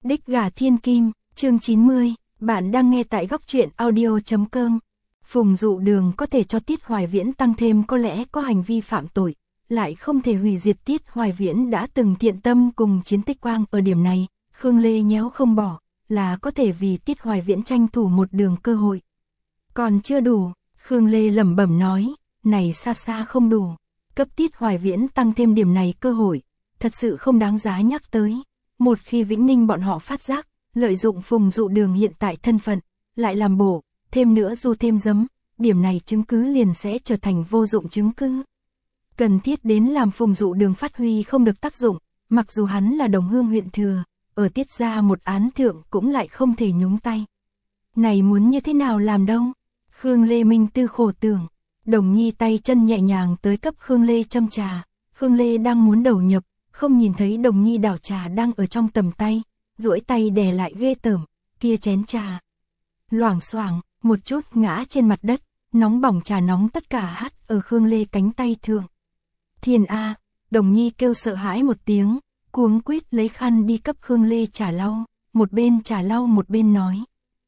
Đích gà thiên kim, chương 90, bạn đang nghe tại góc truyện audio.com. Phùng Dụ Đường có thể cho Tiết Hoài Viễn tăng thêm có lẽ có hành vi phạm tội, lại không thể hủy diệt Tiết Hoài Viễn đã từng thiện tâm cùng Chiến Tích Quang ở điểm này, Khương Lê nhéo không bỏ, là có thể vì Tiết Hoài Viễn tranh thủ một đường cơ hội. Còn chưa đủ, Khương Lê lẩm bẩm nói, này xa xa không đủ, cấp Tiết Hoài Viễn tăng thêm điểm này cơ hội, thật sự không đáng giá nhắc tới. Một khi Vĩnh Ninh bọn họ phát giác, lợi dụng Phùng Dụ Đường hiện tại thân phận, lại làm bổ, thêm nữa du thêm giấm, điểm này chứng cứ liền sẽ trở thành vô dụng chứng cứ. Cần thiết đến làm Phùng Dụ Đường phát huy không được tác dụng, mặc dù hắn là đồng hương huyện thừa, ở Tiết gia một án thượng cũng lại không thể nhúng tay. Này muốn như thế nào làm đâu? Khương Lê minh tư khổ tưởng, Đồng Nhi tay chân nhẹ nhàng tới cấp Khương Lê châm trà, Khương Lê đang muốn đầu nhập, không nhìn thấy Đồng Nhi đảo trà đang ở trong tầm tay, duỗi tay đè lại ghê tởm, kia chén trà. Loảng xoảng, một chút ngã trên mặt đất, nóng bỏng trà nóng tất cả hắt ở Khương Lê cánh tay thượng. Thiên A, Đồng Nhi kêu sợ hãi một tiếng, cuống quýt lấy khăn đi cấp Khương Lê trà lau, một bên trà lau một bên nói.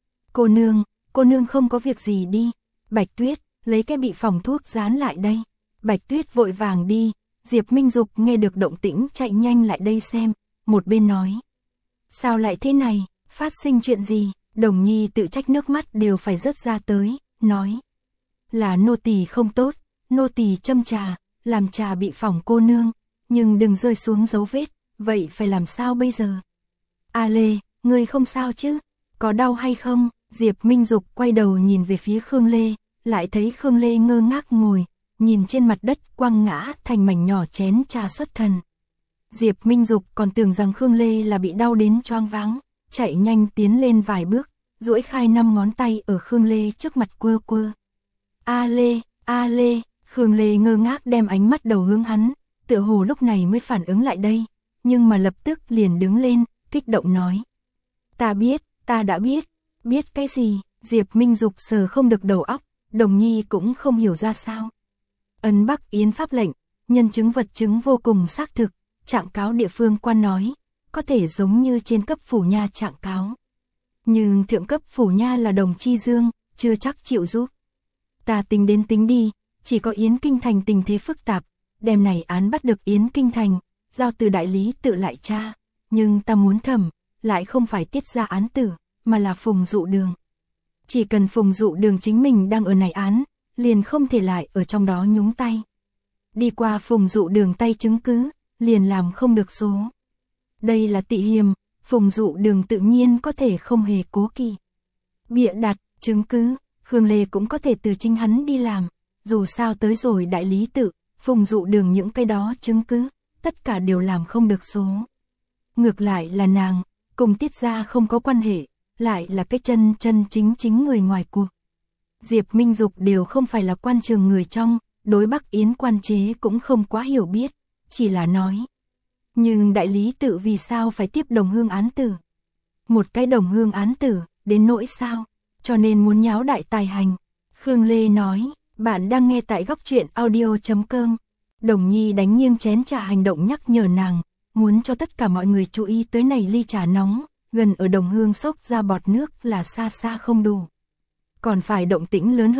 Cô nương không có việc gì đi, Bạch Tuyết, lấy cái bị phòng thuốc dán lại đây. Bạch Tuyết vội vàng đi. Diệp Minh Dục nghe được động tĩnh chạy nhanh lại đây xem, một bên nói. Sao lại thế này, phát sinh chuyện gì? Đồng Nhi tự trách nước mắt đều phải rớt ra tới, nói. Là nô tỳ không tốt, nô tỳ châm trà, làm trà bị phỏng cô nương, nhưng đừng rơi xuống dấu vết, vậy phải làm sao bây giờ? A Lê, ngươi không sao chứ? Có đau hay không? Diệp Minh Dục quay đầu nhìn về phía Khương Lê, lại thấy Khương Lê ngơ ngác ngồi, nhìn trên mặt đất quăng ngã thành mảnh nhỏ chén trà xuất thần. Diệp Minh Dục còn tưởng rằng Khương Lê là bị đau đến choáng váng, chạy nhanh tiến lên vài bước, duỗi khai 5 ngón tay ở Khương Lê trước mặt quơ quơ. A Lê, Khương Lê ngơ ngác đem ánh mắt đầu hướng hắn, tựa hồ lúc này mới phản ứng lại đây, nhưng mà lập tức liền đứng lên, kích động nói. Ta đã biết cái gì? Diệp Minh Dục sờ không được đầu óc, Đồng Nhi cũng không hiểu ra sao. Ấn Bắc Yến pháp lệnh, nhân chứng vật chứng vô cùng xác thực, trạng cáo địa phương quan nói, có thể giống như trên cấp phủ nha trạng cáo. Nhưng thượng cấp phủ nha là Đồng Chi Dương, chưa chắc chịu giúp. Ta tính đến tính đi, chỉ có Yến Kinh Thành tình thế phức tạp, đêm này án bắt được Yến Kinh Thành, giao từ đại lý tự lại tra, nhưng ta muốn thẩm, lại không phải Tiết ra án tử, mà là Phùng Dụ Đường. Chỉ cần Phùng Dụ Đường chính mình đang ở này án, liền không thể lại ở trong đó nhúng tay. Đi qua Phùng Dụ Đường tay chứng cứ, liền làm không được số. Đây là tị hiềm, Phùng Dụ Đường tự nhiên có thể không hề cố kỵ. Bịa đặt, chứng cứ, Khương Lê cũng có thể từ chính hắn đi làm, dù sao tới rồi đại lý tự, Phùng Dụ Đường những cái đó chứng cứ, tất cả đều làm không được số. Ngược lại là nàng, cùng Tiết gia không có quan hệ, lại là cái chân chính người ngoài cuộc. Diệp Minh Dục đều không phải là quan trường người trong, đối Bắc Yến quan chế cũng không quá hiểu biết, chỉ là nói. Nhưng đại lý tự vì sao phải tiếp đồng hương án tử? Một cái đồng hương án tử, đến nỗi sao? Cho nên muốn nháo đại tài hành. Khương Lê nói, bạn đang nghe tại góc truyện audio.com. Đồng Nhi đánh nghiêng chén trà hành động nhắc nhở nàng, muốn cho tất cả mọi người chú ý tới này ly trà nóng, gần ở đồng hương xốc ra bọt nước là xa xa không đủ. Còn phải động tĩnh lớn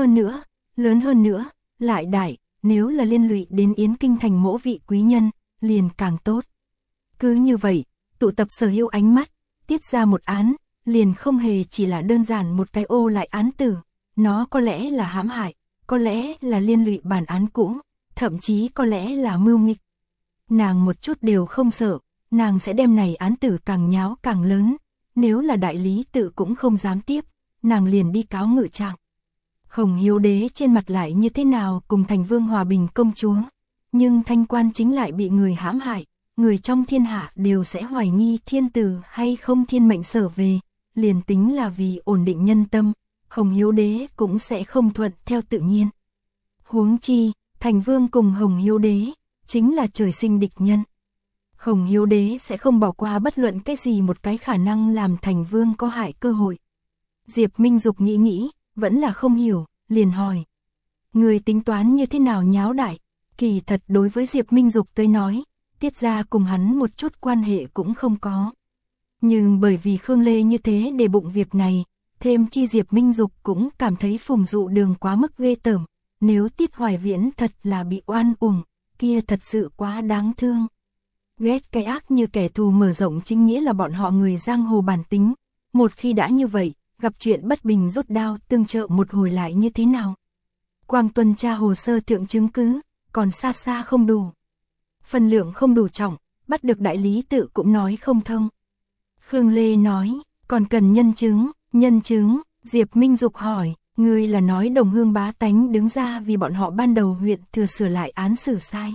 hơn nữa, lại đại, nếu là liên lụy đến Yến Kinh Thành mỗ vị quý nhân, liền càng tốt. Cứ như vậy, tụ tập sở hữu ánh mắt, Tiết ra một án, liền không hề chỉ là đơn giản một cái ô lại án tử, nó có lẽ là hãm hại, có lẽ là liên lụy bản án cũ, thậm chí có lẽ là mưu nghịch. Nàng một chút đều không sợ, nàng sẽ đem này án tử càng nháo càng lớn, nếu là đại lý tự cũng không dám tiếp, nàng liền đi cáo ngự trạng. Hồng Hiếu Đế trên mặt lại như thế nào cùng Thành Vương Hòa Bình công chúa, nhưng Thanh Quan Chính lại bị người hãm hại, người trong thiên hạ đều sẽ hoài nghi thiên tử hay không thiên mệnh sở về, liền tính là vì ổn định nhân tâm, Hồng Hiếu Đế cũng sẽ không thuận theo tự nhiên. Huống chi, Thành Vương cùng Hồng Hiếu Đế, chính là trời sinh địch nhân. Hồng Hiếu Đế sẽ không bỏ qua bất luận cái gì một cái khả năng làm Thành Vương có hại cơ hội. Diệp Minh Dục nghĩ, vẫn là không hiểu, liền hỏi. Người tính toán như thế nào nháo đại? Kỳ thật đối với Diệp Minh Dục tới nói, Tiết gia cùng hắn một chút quan hệ cũng không có. Nhưng bởi vì Khương Lê như thế để bụng việc này, thêm chi Diệp Minh Dục cũng cảm thấy Phùng Dụ Đường quá mức ghê tởm, nếu Tiết Hoài Viễn thật là bị oan uổng, kia thật sự quá đáng thương. Ghét cái ác như kẻ thù mở rộng chính nghĩa là bọn họ người giang hồ bản tính, một khi đã như vậy, gặp chuyện bất bình rút đao tương trợ một hồi lại như thế nào. Quang tuần tra hồ sơ thượng chứng cứ, còn xa xa không đủ. Phần lượng không đủ trọng, bắt được đại lý tự cũng nói không thông. Khương Lê nói, còn cần nhân chứng, Diệp Minh Dục hỏi, ngươi là nói Đồng Hương bá tánh đứng ra vì bọn họ ban đầu huyện thừa sửa lại án xử sai.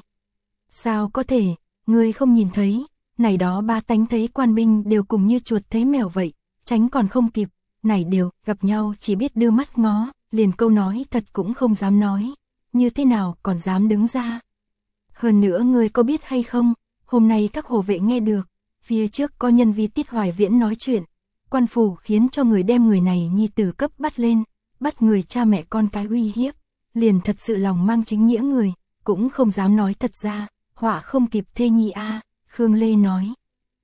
Sao có thể, ngươi không nhìn thấy, này đó bá tánh thấy quan binh đều cùng như chuột thấy mèo vậy, tránh còn không kịp, này đều gặp nhau chỉ biết đưa mắt ngó, liền câu nói thật cũng không dám nói, như thế nào còn dám đứng ra. Hơn nữa ngươi có biết hay không, hôm nay các hộ vệ nghe được, phía trước có nhân vi Tiết Hoài Viễn nói chuyện, quan phủ khiến cho người đem người này nhi tử cấp bắt lên, bắt người cha mẹ con cái uy hiếp, liền thật sự lòng mang chính nghĩa người, cũng không dám nói thật ra, họa không kịp thê nhi a. Khương Lê nói.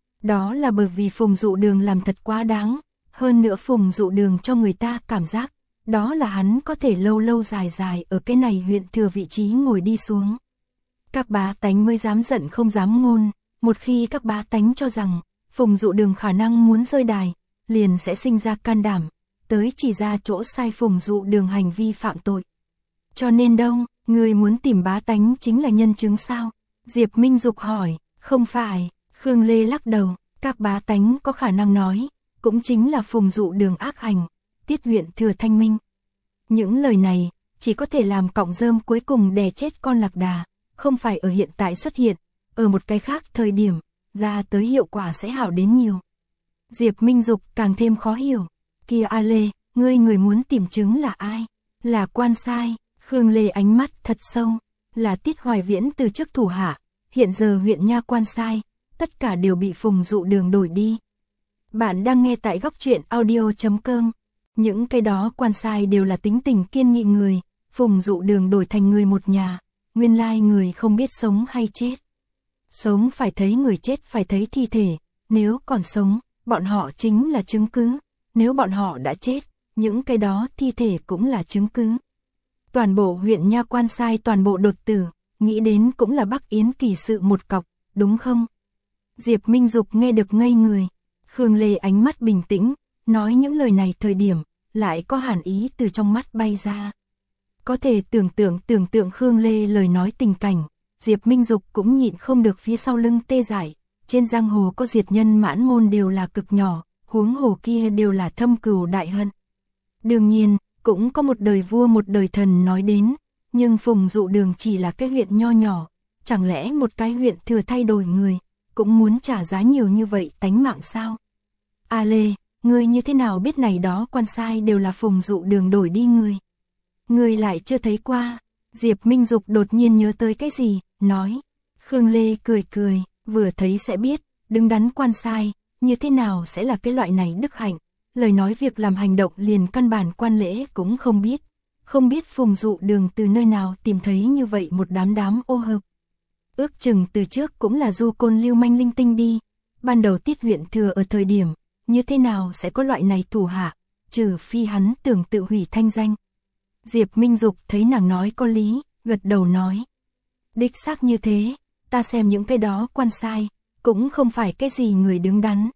Đó là bởi vì Phùng Dụ Đường làm thật quá đáng, hơn nữa Phùng Dụ Đường cho người ta cảm giác, đó là hắn có thể lâu lâu dài dài ở cái này huyện thừa vị trí ngồi đi xuống. Các bá tánh mới dám giận không dám ngôn, một khi các bá tánh cho rằng Phùng Dụ Đường khả năng muốn rơi đài, liền sẽ sinh ra can đảm, tới chỉ ra chỗ sai Phùng Dụ Đường hành vi phạm tội. Cho nên đâu, người muốn tìm bá tánh chính là nhân chứng sao? Diệp Minh Dục hỏi, không phải, Khương Lê lắc đầu, các bá tánh có khả năng nói, cũng chính là Phùng Dụ Đường ác hành, Tiết huyện thừa thanh minh. Những lời này, chỉ có thể làm cọng rơm cuối cùng đè chết con lạc đà, không phải ở hiện tại xuất hiện, ở một cái khác thời điểm, ra tới hiệu quả sẽ hảo đến nhiều. Diệp Minh Dục càng thêm khó hiểu, kia A Lê, người muốn tìm chứng là ai? Là quan sai, Khương Lê ánh mắt thật sâu, là Tiết Hoài Viễn từ chức thủ hạ, hiện giờ huyện nha quan sai, tất cả đều bị Phùng Dụ Đường đổi đi. Bạn đang nghe tại góc truyện audio.com, những cái đó quan sai đều là tính tình kiên nghị người, Phùng Dụ Đường đổi thành người một nhà, nguyên lai người không biết sống hay chết. Sống phải thấy người, chết phải thấy thi thể, nếu còn sống, bọn họ chính là chứng cứ, nếu bọn họ đã chết, những cái đó thi thể cũng là chứng cứ. Toàn bộ huyện nha quan sai toàn bộ đột tử, nghĩ đến cũng là Bắc Yến kỳ sự một cọc, đúng không? Diệp Minh Dục nghe được ngây người, Khương Lê ánh mắt bình tĩnh, nói những lời này thời điểm, lại có hàn ý từ trong mắt bay ra. Có thể tưởng tượng Khương Lê lời nói tình cảnh, Diệp Minh Dục cũng nhịn không được phía sau lưng tê dại, trên giang hồ có diệt nhân mãn môn đều là cực nhỏ, huống hồ kia đều là thâm cừu đại hận. Đương nhiên, cũng có một đời vua một đời thần nói đến, nhưng Phùng Dụ Đường chỉ là cái huyện nho nhỏ, chẳng lẽ một cái huyện thừa thay đổi người, cũng muốn trả giá nhiều như vậy tánh mạng sao? A Lê, ngươi như thế nào biết này đó quan sai đều là Phùng Dụ Đường đổi đi người? Ngươi lại chưa thấy qua. Diệp Minh Dục đột nhiên nhớ tới cái gì, nói. Khương Lê cười cười, vừa thấy sẽ biết, đứng đắn quan sai, như thế nào sẽ là cái loại này đức hạnh, lời nói việc làm hành động liền căn bản quan lễ cũng không biết. Không biết Phùng Dụ Đường từ nơi nào tìm thấy như vậy một đám ô hợp. Ước chừng từ trước cũng là du côn lưu manh linh tinh đi, ban đầu Tiết huyện thừa ở thời điểm, như thế nào sẽ có loại này thủ hạ, trừ phi hắn tưởng tự hủy thanh danh. Diệp Minh Dục thấy nàng nói có lý, gật đầu nói. Đích xác như thế, ta xem những cái đó quan sai, cũng không phải cái gì người đứng đắn.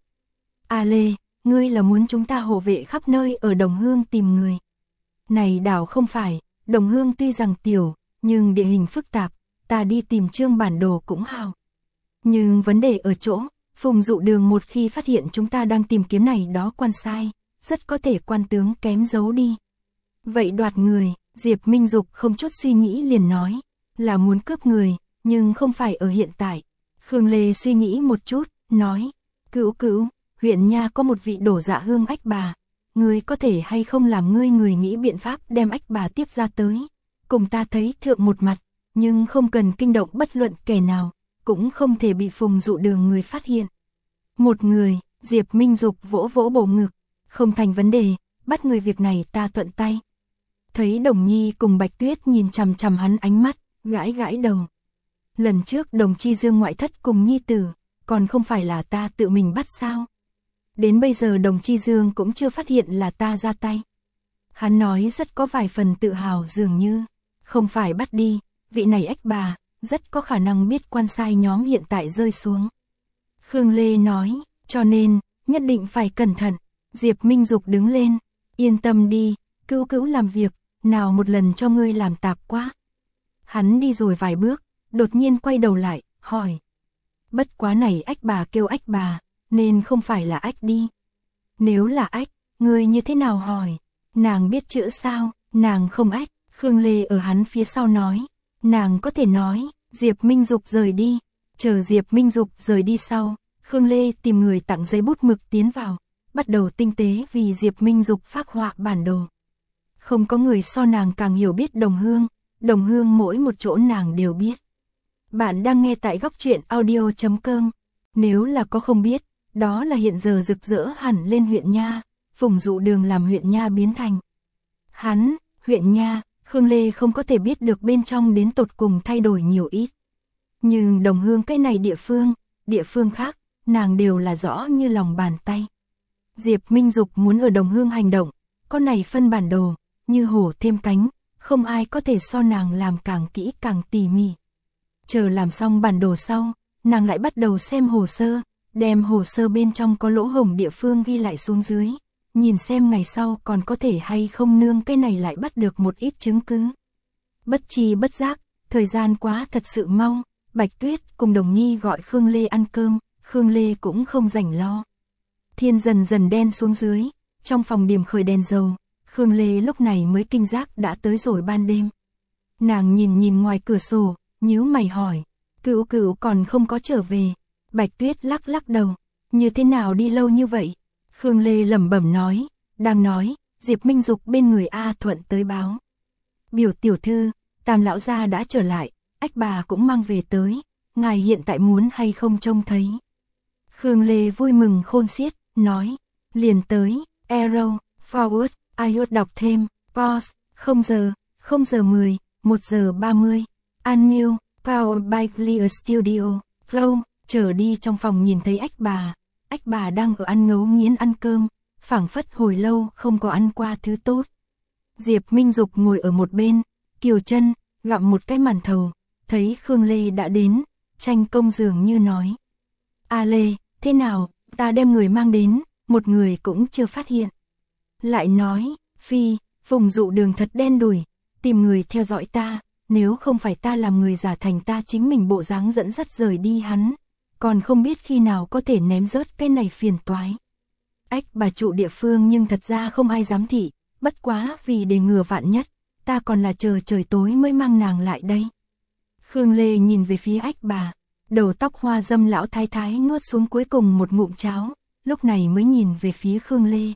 A Lê, ngươi là muốn chúng ta hộ vệ khắp nơi ở Đồng Hương tìm người. Này đảo không phải, Đồng Hương tuy rằng tiểu, nhưng địa hình phức tạp, ta đi tìm trương bản đồ cũng hào. Nhưng vấn đề ở chỗ, Phùng Dụ Đường một khi phát hiện chúng ta đang tìm kiếm này đó quan sai, rất có thể quan tướng kém giấu đi. Vậy đoạt người, Diệp Minh Dục không chút suy nghĩ liền nói, là muốn cướp người, nhưng không phải ở hiện tại. Khương Lê suy nghĩ một chút, nói, Cữu, huyện nha có một vị đổ dạ hương ách bà, ngươi có thể hay không làm người nghĩ biện pháp đem ách bà tiếp ra tới, cùng ta thấy thượng một mặt, nhưng không cần kinh động bất luận kẻ nào, cũng không thể bị Phùng Dụ Đường người phát hiện. Một người, Diệp Minh Dục vỗ bổ ngực, không thành vấn đề, bắt người việc này ta thuận tay. Thấy Đồng Nhi cùng Bạch Tuyết nhìn chằm chằm hắn ánh mắt, gãi đầu. Lần trước Đồng Chi Dương ngoại thất cùng Nhi tử, còn không phải là ta tự mình bắt sao? Đến bây giờ Đồng Chi Dương cũng chưa phát hiện là ta ra tay. Hắn nói rất có vài phần tự hào dường như, không phải bắt đi, vị này ách bà, rất có khả năng biết quan sai nhóm hiện tại rơi xuống. Khương Lê nói, cho nên, nhất định phải cẩn thận. Diệp Minh Dục đứng lên, yên tâm đi, Cữu Cữu làm việc, nào một lần cho ngươi làm tạp quá. Hắn đi rồi vài bước, đột nhiên quay đầu lại, hỏi. Bất quá này ách bà kêu ách bà, nên không phải là ách đi. Nếu là ách, ngươi như thế nào hỏi? Nàng biết chữ sao? Nàng không ách. Khương Lê ở hắn phía sau nói. Nàng có thể nói. Diệp Minh Dục rời đi. Chờ Diệp Minh Dục rời đi sau, Khương Lê tìm người tặng giấy bút mực tiến vào, bắt đầu tinh tế vì Diệp Minh Dục phác họa bản đồ. Không có người so nàng càng hiểu biết Đồng Hương mỗi một chỗ nàng đều biết. Bạn đang nghe tại góc truyện audio.com. Nếu là có không biết, đó là hiện giờ rực rỡ hẳn lên huyện Nha, Phùng Dụ Đường làm huyện Nha biến thành. Hắn, huyện Nha, Khương Lê không có thể biết được bên trong đến tột cùng thay đổi nhiều ít. Nhưng Đồng Hương cái này địa phương khác, nàng đều là rõ như lòng bàn tay. Diệp Minh Dục muốn ở Đồng Hương hành động, có này phân bản đồ, như hổ thêm cánh, không ai có thể so nàng làm càng kỹ càng tỉ mỉ. Chờ làm xong bản đồ sau, nàng lại bắt đầu xem hồ sơ, đem hồ sơ bên trong có lỗ hổng địa phương ghi lại xuống dưới, nhìn xem ngày sau còn có thể hay không nương cái này lại bắt được một ít chứng cứ. Bất chi bất giác, thời gian quá thật sự mau, Bạch Tuyết cùng Đồng Nhi gọi Khương Lê ăn cơm, Khương Lê cũng không rảnh lo. Thiên dần dần đen xuống dưới, trong phòng điểm khởi đèn dầu, Khương Lê lúc này mới kinh giác đã tới rồi ban đêm. Nàng nhìn ngoài cửa sổ, nhíu mày hỏi, Cữu Cữu còn không có trở về. Bạch Tuyết lắc đầu, như thế nào đi lâu như vậy? Khương Lê lẩm bẩm nói, đang nói, Diệp Minh Dục bên người A Thuận tới báo. Biểu tiểu thư, Tam lão gia đã trở lại, ách bà cũng mang về tới, ngài hiện tại muốn hay không trông thấy. Khương Lê vui mừng khôn xiết, nói, liền tới, arrow, forward, iot đọc thêm, pause, 0 giờ 10, 1 giờ 30, unmute, powered by Clear Studio, flow, trở đi trong phòng nhìn thấy ách bà đang ở ăn ngấu nghiến ăn cơm, phảng phất hồi lâu không có ăn qua thứ tốt. Diệp Minh Dục ngồi ở một bên, kiều chân, gặm một cái màn thầu, thấy Khương Lê đã đến, tranh công dường như nói. A Lê, thế nào, ta đem người mang đến, một người cũng chưa phát hiện. Lại nói, Phi, Phùng Dụ Đường thật đen đủi, tìm người theo dõi ta, nếu không phải ta làm người giả thành ta chính mình bộ dáng dẫn dắt rời đi hắn, còn không biết khi nào có thể ném rớt cái này phiền toái. Ách bà trụ địa phương nhưng thật ra không ai dám thị, bất quá vì để ngừa vạn nhất, ta còn là chờ trời tối mới mang nàng lại đây. Khương Lê nhìn về phía ách bà, đầu tóc hoa dâm lão thái thái nuốt xuống cuối cùng một ngụm cháo, lúc này mới nhìn về phía Khương Lê.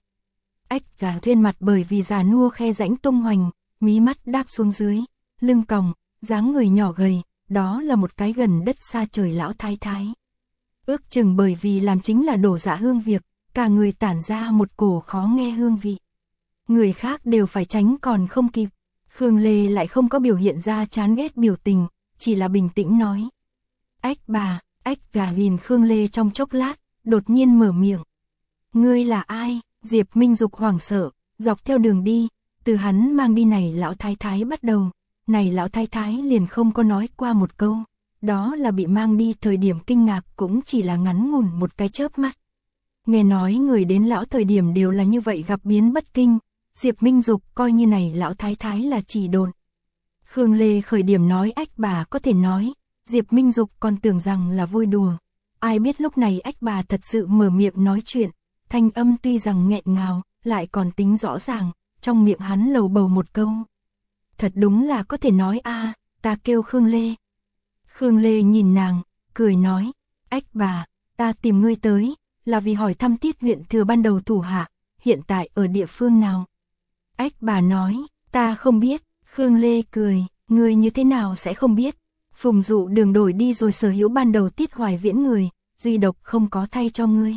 Ách gà trên mặt bởi vì già nua khe rãnh tung hoành, mí mắt đáp xuống dưới, lưng còng, dáng người nhỏ gầy, đó là một cái gần đất xa trời lão thái thái. Ước chừng bởi vì làm chính là đổ dạ hương việc, cả người tản ra một cổ khó nghe hương vị. Người khác đều phải tránh còn không kịp. Khương Lê lại không có biểu hiện ra chán ghét biểu tình, chỉ là bình tĩnh nói. Ách bà, ách gà nhìn Khương Lê trong chốc lát, đột nhiên mở miệng. Ngươi là ai? Diệp Minh Dục hoảng sợ, dọc theo đường đi, từ hắn mang đi này lão thái thái bắt đầu, này lão thái thái liền không có nói qua một câu, đó là bị mang đi thời điểm kinh ngạc cũng chỉ là ngắn ngủn một cái chớp mắt. Nghe nói người đến lão thời điểm đều là như vậy gặp biến bất kinh, Diệp Minh Dục coi như này lão thái thái là chỉ đồn. Khương Lê khởi điểm nói ách bà có thể nói, Diệp Minh Dục còn tưởng rằng là vui đùa, ai biết lúc này ách bà thật sự mở miệng nói chuyện, thanh âm tuy rằng nghẹn ngào, lại còn tính rõ ràng, trong miệng hắn lầu bầu một câu. Thật đúng là có thể nói a, ta kêu Khương Lê. Khương Lê nhìn nàng, cười nói, ách bà, ta tìm ngươi tới, là vì hỏi thăm Tiết huyện thừa ban đầu thủ hạ, hiện tại ở địa phương nào. Ách bà nói, ta không biết. Khương Lê cười, ngươi như thế nào sẽ không biết. Phùng Dụ Đường đổi đi rồi sở hữu ban đầu Tiết Hoài Viễn người, duy độc không có thay cho ngươi.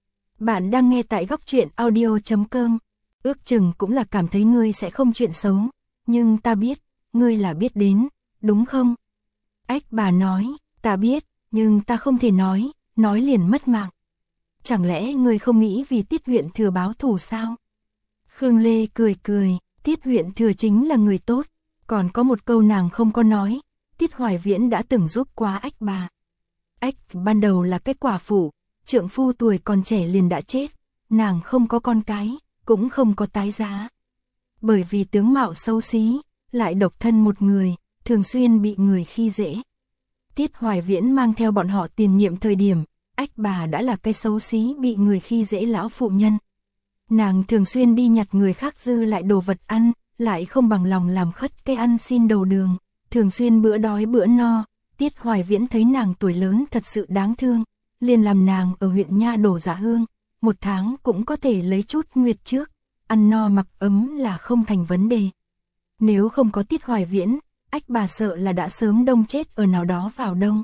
Bạn đang nghe tại góc truyện audio.com. Ước chừng cũng là cảm thấy ngươi sẽ không chuyện xấu, nhưng ta biết, ngươi là biết đến, đúng không? Ách bà nói, ta biết, nhưng ta không thể nói liền mất mạng. chẳng lẽ ngươi không nghĩ vì Tiết huyện thừa báo thù sao? Khương Lê cười cười, Tiết huyện thừa chính là người tốt, còn có một câu nàng không có nói, Tiết Hoài Viễn đã từng giúp quá Ách bà. Ách ban đầu là cái quả phụ, trượng phu tuổi còn trẻ liền đã chết, nàng không có con cái, cũng không có tái giá. Bởi vì tướng mạo xấu xí, lại độc thân một người, thường xuyên bị người khi dễ. Tiết Hoài Viễn mang theo bọn họ tiền nhiệm thời điểm, Ách bà đã là cái xấu xí bị người khi dễ lão phụ nhân. Nàng thường xuyên đi nhặt người khác dư lại đồ vật ăn, lại không bằng lòng làm khất cái ăn xin đầu đường, thường xuyên bữa đói bữa no. Tiết Hoài Viễn thấy nàng tuổi lớn thật sự đáng thương, liền làm nàng ở huyện Nha đổ dạ hương, một tháng cũng có thể lấy chút nguyệt trước, ăn no mặc ấm là không thành vấn đề. Nếu không có Tiết Hoài Viễn, Ách bà sợ là đã sớm đông chết ở nào đó vào đông.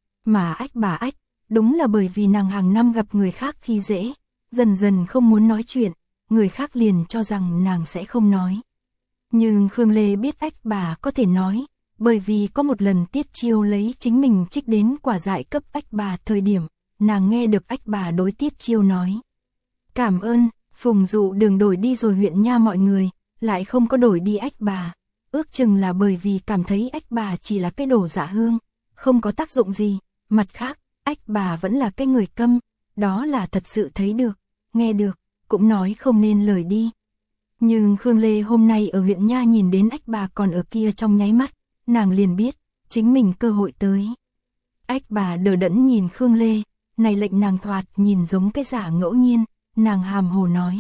Mà Ách bà Ách, đúng là bởi vì nàng hàng năm gặp người khác khi dễ, dần dần không muốn nói chuyện, người khác liền cho rằng nàng sẽ không nói. Nhưng Khương Lê biết Ách bà có thể nói, bởi vì có một lần Tiết Chiêu lấy chính mình trích đến quả dại cấp Ách bà thời điểm, nàng nghe được Ách bà đối Tiết Chiêu nói. Cảm ơn, Phùng Dụ Đường đổi đi rồi huyện Nha mọi người, lại không có đổi đi Ách bà. Ước chừng là bởi vì cảm thấy Ách bà chỉ là cái đồ dạ hương, không có tác dụng gì. Mặt khác, Ách bà vẫn là cái người câm, đó là thật sự thấy được, nghe được, cũng nói không nên lời đi. Nhưng Khương Lê hôm nay ở huyện Nha nhìn đến Ách bà còn ở kia trong nháy mắt, nàng liền biết, chính mình cơ hội tới. Ách bà đờ đẫn nhìn Khương Lê, này lệnh nàng thoạt nhìn giống cái giả ngẫu nhiên, nàng hàm hồ nói.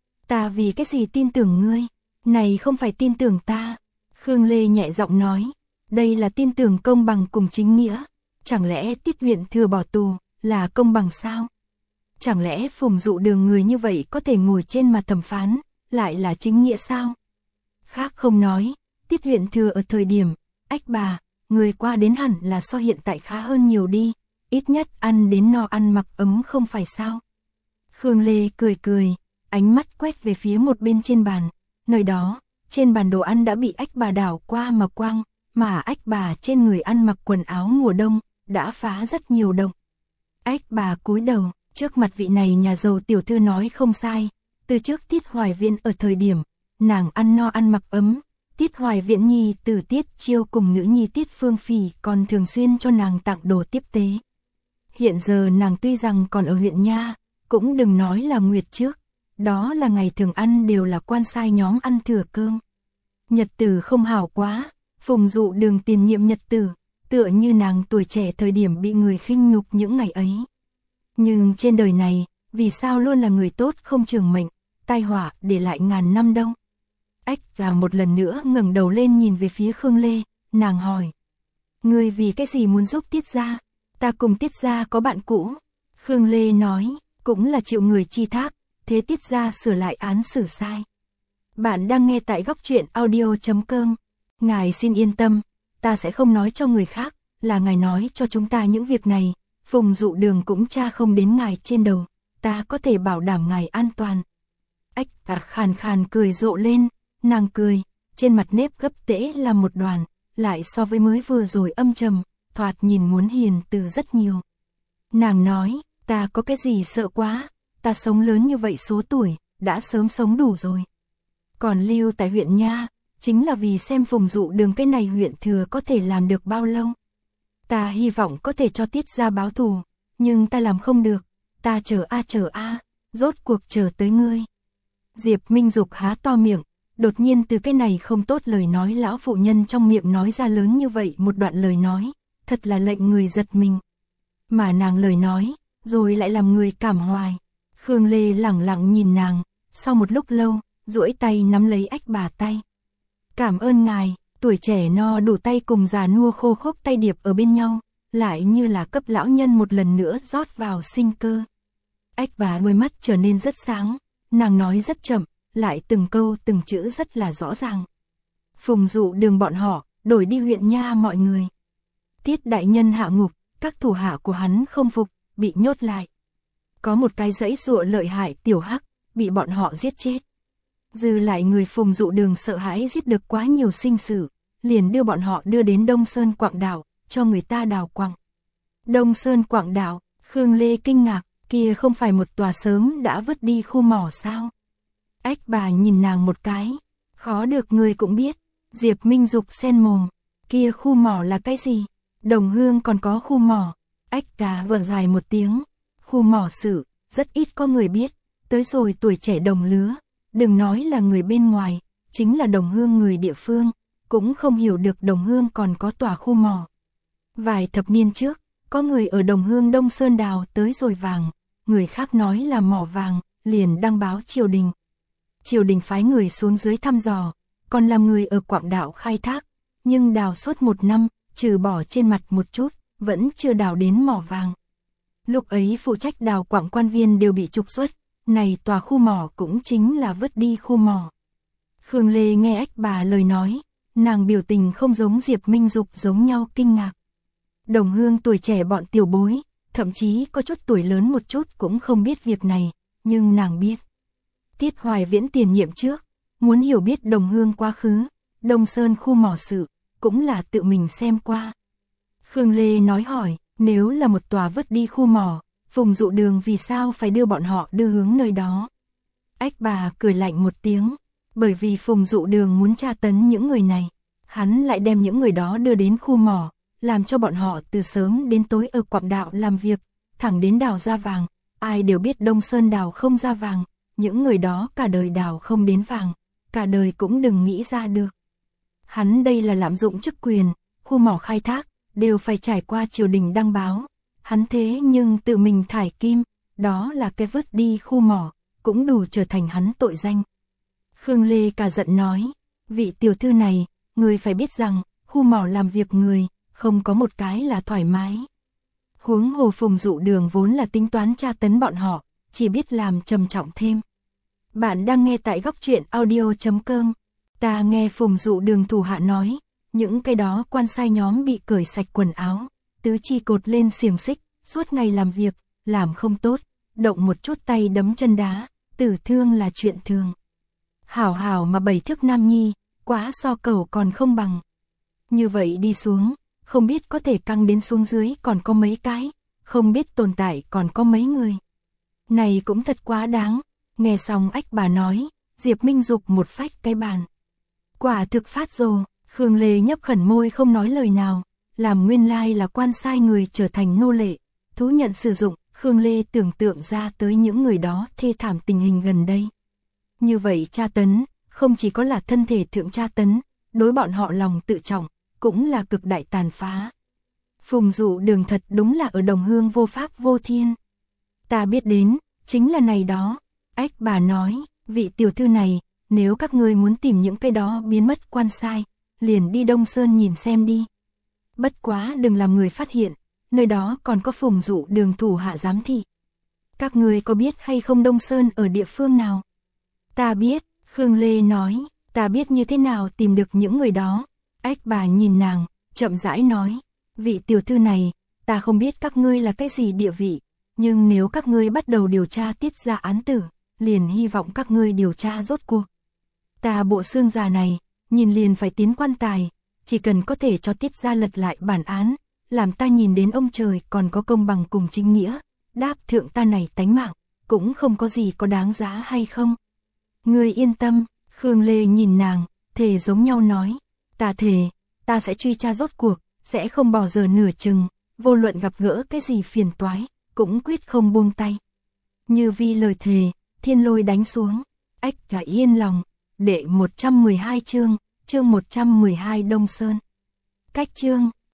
Ta vì cái gì tin tưởng ngươi, này không phải tin tưởng ta. Khương Lê nhẹ giọng nói, đây là tin tưởng công bằng cùng chính nghĩa. Chẳng lẽ Tiết huyện thừa bỏ tù, là công bằng sao? Chẳng lẽ Phùng Dụ Đường người như vậy có thể ngồi trên mà thẩm phán, lại là chính nghĩa sao? Khác không nói, Tiết huyện thừa ở thời điểm, Ách bà, người qua đến hẳn là so hiện tại khá hơn nhiều đi, ít nhất ăn đến no ăn mặc ấm không phải sao? Khương Lê cười cười, ánh mắt quét về phía một bên trên bàn, nơi đó, trên bàn đồ ăn đã bị Ách bà đảo qua mà quăng, mà Ách bà trên người ăn mặc quần áo mùa đông, đã phá rất nhiều động. Ách bà cúi đầu, trước mặt vị này nhà giàu tiểu thư nói không sai, từ trước Tiết Hoài Viễn ở thời điểm, nàng ăn no ăn mặc ấm, Tiết Hoài Viễn nhi từ Tiết Chiêu cùng nữ nhi Tiết Phương Phỉ còn thường xuyên cho nàng tặng đồ tiếp tế. Hiện giờ nàng tuy rằng còn ở huyện Nha, cũng đừng nói là nguyệt trước, đó là ngày thường ăn đều là quan sai nhóm ăn thừa cơm. Nhật tử không hảo quá, Phùng Dụ Đường tiền nhiệm nhật tử, tựa như nàng tuổi trẻ thời điểm bị người khinh nhục những ngày ấy. Nhưng trên đời này, vì sao luôn là người tốt không trường mệnh, tai họa để lại ngàn năm đâu? Ách và một lần nữa ngẩng đầu lên nhìn về phía Khương Lê, nàng hỏi. Ngươi vì cái gì muốn giúp Tiết gia? Ta cùng Tiết gia có bạn cũ. Khương Lê nói, cũng là chịu người chi thác, thế Tiết gia sửa lại án xử sai. Bạn đang nghe tại Góc Truyện Audio.com. Ngài xin yên tâm, ta sẽ không nói cho người khác, là ngài nói cho chúng ta những việc này, Phùng Dụ Đường cũng tra không đến ngài trên đầu, ta có thể bảo đảm ngài an toàn. Ách khàn khàn cười rộ lên, nàng cười, trên mặt nếp gấp tễ là một đoàn, lại so với mới vừa rồi âm trầm, thoạt nhìn muốn hiền từ rất nhiều. Nàng nói, ta có cái gì sợ quá, ta sống lớn như vậy số tuổi, đã sớm sống đủ rồi. Còn lưu tại huyện Nha, chính là vì xem Phùng Dụ Đường cái này huyện thừa có thể làm được bao lâu. Ta hy vọng có thể cho Tiết gia báo thù, nhưng ta làm không được, ta chờ a, rốt cuộc chờ tới ngươi. Diệp Minh Dục há to miệng, đột nhiên từ cái này không tốt lời nói lão phụ nhân trong miệng nói ra lớn như vậy một đoạn lời nói, thật là lệnh người giật mình. Mà nàng lời nói, rồi lại làm người cảm hoài. Khương Lê lẳng lặng nhìn nàng, sau một lúc lâu, duỗi tay nắm lấy Ách bà tay. Cảm ơn ngài, tuổi trẻ no đủ tay cùng già nua khô khốc tay điệp ở bên nhau, lại như là cấp lão nhân một lần nữa rót vào sinh cơ. Ách bà đôi mắt trở nên rất sáng, nàng nói rất chậm, lại từng câu từng chữ rất là rõ ràng. Phùng Dụ Đường bọn họ, đổi đi huyện Nha mọi người. Tiết đại nhân hạ ngục, các thủ hạ của hắn không phục, bị nhốt lại. Có một cái dãy dụa lợi hại tiểu hắc, bị bọn họ giết chết. Dư lại người Phùng Dụ Đường sợ hãi giết được quá nhiều sinh sử, liền đưa bọn họ đưa đến Đông Sơn Quảng Đảo, cho người ta đào quặng. Đông Sơn Quảng Đảo, Khương Lê kinh ngạc, Kia không phải một tòa sớm đã vứt đi khu mỏ sao? Ách bà nhìn nàng một cái. Khó được người cũng biết. Diệp Minh Dục sen mồm. Kia khu mỏ là cái gì? Đồng Hương còn có khu mỏ. Ách bà vở dài một tiếng. Khu mỏ sự, rất ít có người biết. Tới rồi tuổi trẻ đồng lứa. Đừng nói là người bên ngoài. Chính là Đồng Hương người địa phương. Cũng không hiểu được Đồng Hương còn có tòa khu mỏ. Vài thập niên trước, có người ở Đồng Hương Đông Sơn đào tới rồi vàng. Người khác nói là mỏ vàng, liền đăng báo triều đình. Triều đình phái người xuống dưới thăm dò, còn làm người ở Quảng Đạo khai thác, nhưng đào suốt 1 năm, trừ bỏ trên mặt một chút, vẫn chưa đào đến mỏ vàng. Lúc ấy phụ trách đào Quảng quan viên đều bị trục xuất, này tòa khu mỏ cũng chính là vứt đi khu mỏ. Khương Lê nghe Ách bà lời nói, nàng biểu tình không giống Diệp Minh Dục giống nhau kinh ngạc. Đồng Hương tuổi trẻ bọn tiểu bối, thậm chí có chút tuổi lớn một chút cũng không biết việc này, nhưng nàng biết. Tiết Hoài Viễn tiền nhiệm trước, muốn hiểu biết Đồng Hương quá khứ, Đông Sơn khu mỏ sự, cũng là tự mình xem qua. Khương Lê nói hỏi, nếu là một tòa vứt đi khu mỏ, Phùng Dụ Đường vì sao phải đưa bọn họ đưa hướng nơi đó? Ách bà cười lạnh một tiếng, bởi vì Phùng Dụ Đường muốn tra tấn những người này, hắn lại đem những người đó đưa đến khu mỏ, làm cho bọn họ từ sớm đến tối ở Quảng Đạo làm việc, thẳng đến đào ra vàng, ai đều biết Đông Sơn đào không ra vàng, những người đó cả đời đào không đến vàng, cả đời cũng đừng nghĩ ra được. Hắn đây là lạm dụng chức quyền, khu mỏ khai thác, đều phải trải qua triều đình đăng báo, hắn thế nhưng tự mình thải kim, đó là cái vứt đi khu mỏ, cũng đủ trở thành hắn tội danh. Khương Lê cả giận nói, vị tiểu thư này, người phải biết rằng, khu mỏ làm việc người, không có một cái là thoải mái. Huống hồ Phùng Dụ Đường vốn là tính toán tra tấn bọn họ, chỉ biết làm trầm trọng thêm. Bạn đang nghe tại góc truyện audio.com. Ta nghe Phùng Dụ Đường thủ hạ nói, những cái đó quan sai nhóm bị cởi sạch quần áo, tứ chi cột lên xiềng xích, suốt ngày làm việc, làm không tốt, động một chút tay đấm chân đá, tử thương là chuyện thường. Hảo hảo mà 7 thước nam nhi, quá so cầu còn không bằng. Như vậy đi xuống, không biết có thể căng đến xuống dưới còn có mấy cái, không biết tồn tại còn có mấy người. Này cũng thật quá đáng, nghe xong Ách bà nói, Diệp Minh Dục một phách cái bàn. Quả thực phát rồ, Khương Lê nhấp khẩn môi không nói lời nào, làm nguyên lai là quan sai người trở thành nô lệ, thú nhận sử dụng, Khương Lê tưởng tượng ra tới những người đó thê thảm tình hình gần đây. Như vậy tra tấn, không chỉ có là thân thể thượng tra tấn, đối bọn họ lòng tự trọng, cũng là cực đại tàn phá. Phùng Dụ Đường thật đúng là ở Đồng Hương vô pháp vô thiên. Ta biết đến, chính là này đó. Ách bà nói, vị tiểu thư này, nếu các ngươi muốn tìm những cái đó biến mất quan sai, liền đi Đông Sơn nhìn xem đi. Bất quá đừng làm người phát hiện, nơi đó còn có Phùng Dụ Đường thủ hạ giám thị. Các ngươi có biết hay không Đông Sơn ở địa phương nào? Ta biết, Khương Lê nói, ta biết như thế nào tìm được những người đó. Ách bà nhìn nàng, chậm rãi nói, vị tiểu thư này, ta không biết các ngươi là cái gì địa vị, nhưng nếu các ngươi bắt đầu điều tra tiết ra án tử, liền hy vọng các ngươi điều tra rốt cuộc. Ta bộ xương già này, nhìn liền phải tiến quan tài, chỉ cần có thể cho tiết ra lật lại bản án, làm ta nhìn đến ông trời còn có công bằng cùng chính nghĩa, đáp thượng ta này tánh mạng, cũng không có gì có đáng giá hay không. Ngươi yên tâm, Khương Lê nhìn nàng, thề giống nhau nói, ta thề, ta sẽ truy tra rốt cuộc, sẽ không bỏ giờ nửa chừng, vô luận gặp gỡ cái gì phiền toái, cũng quyết không buông tay. Như vi lời thề, thiên lôi đánh xuống, Ách cả yên lòng, đệ 112 chương 112 Đông Sơn. Cách chương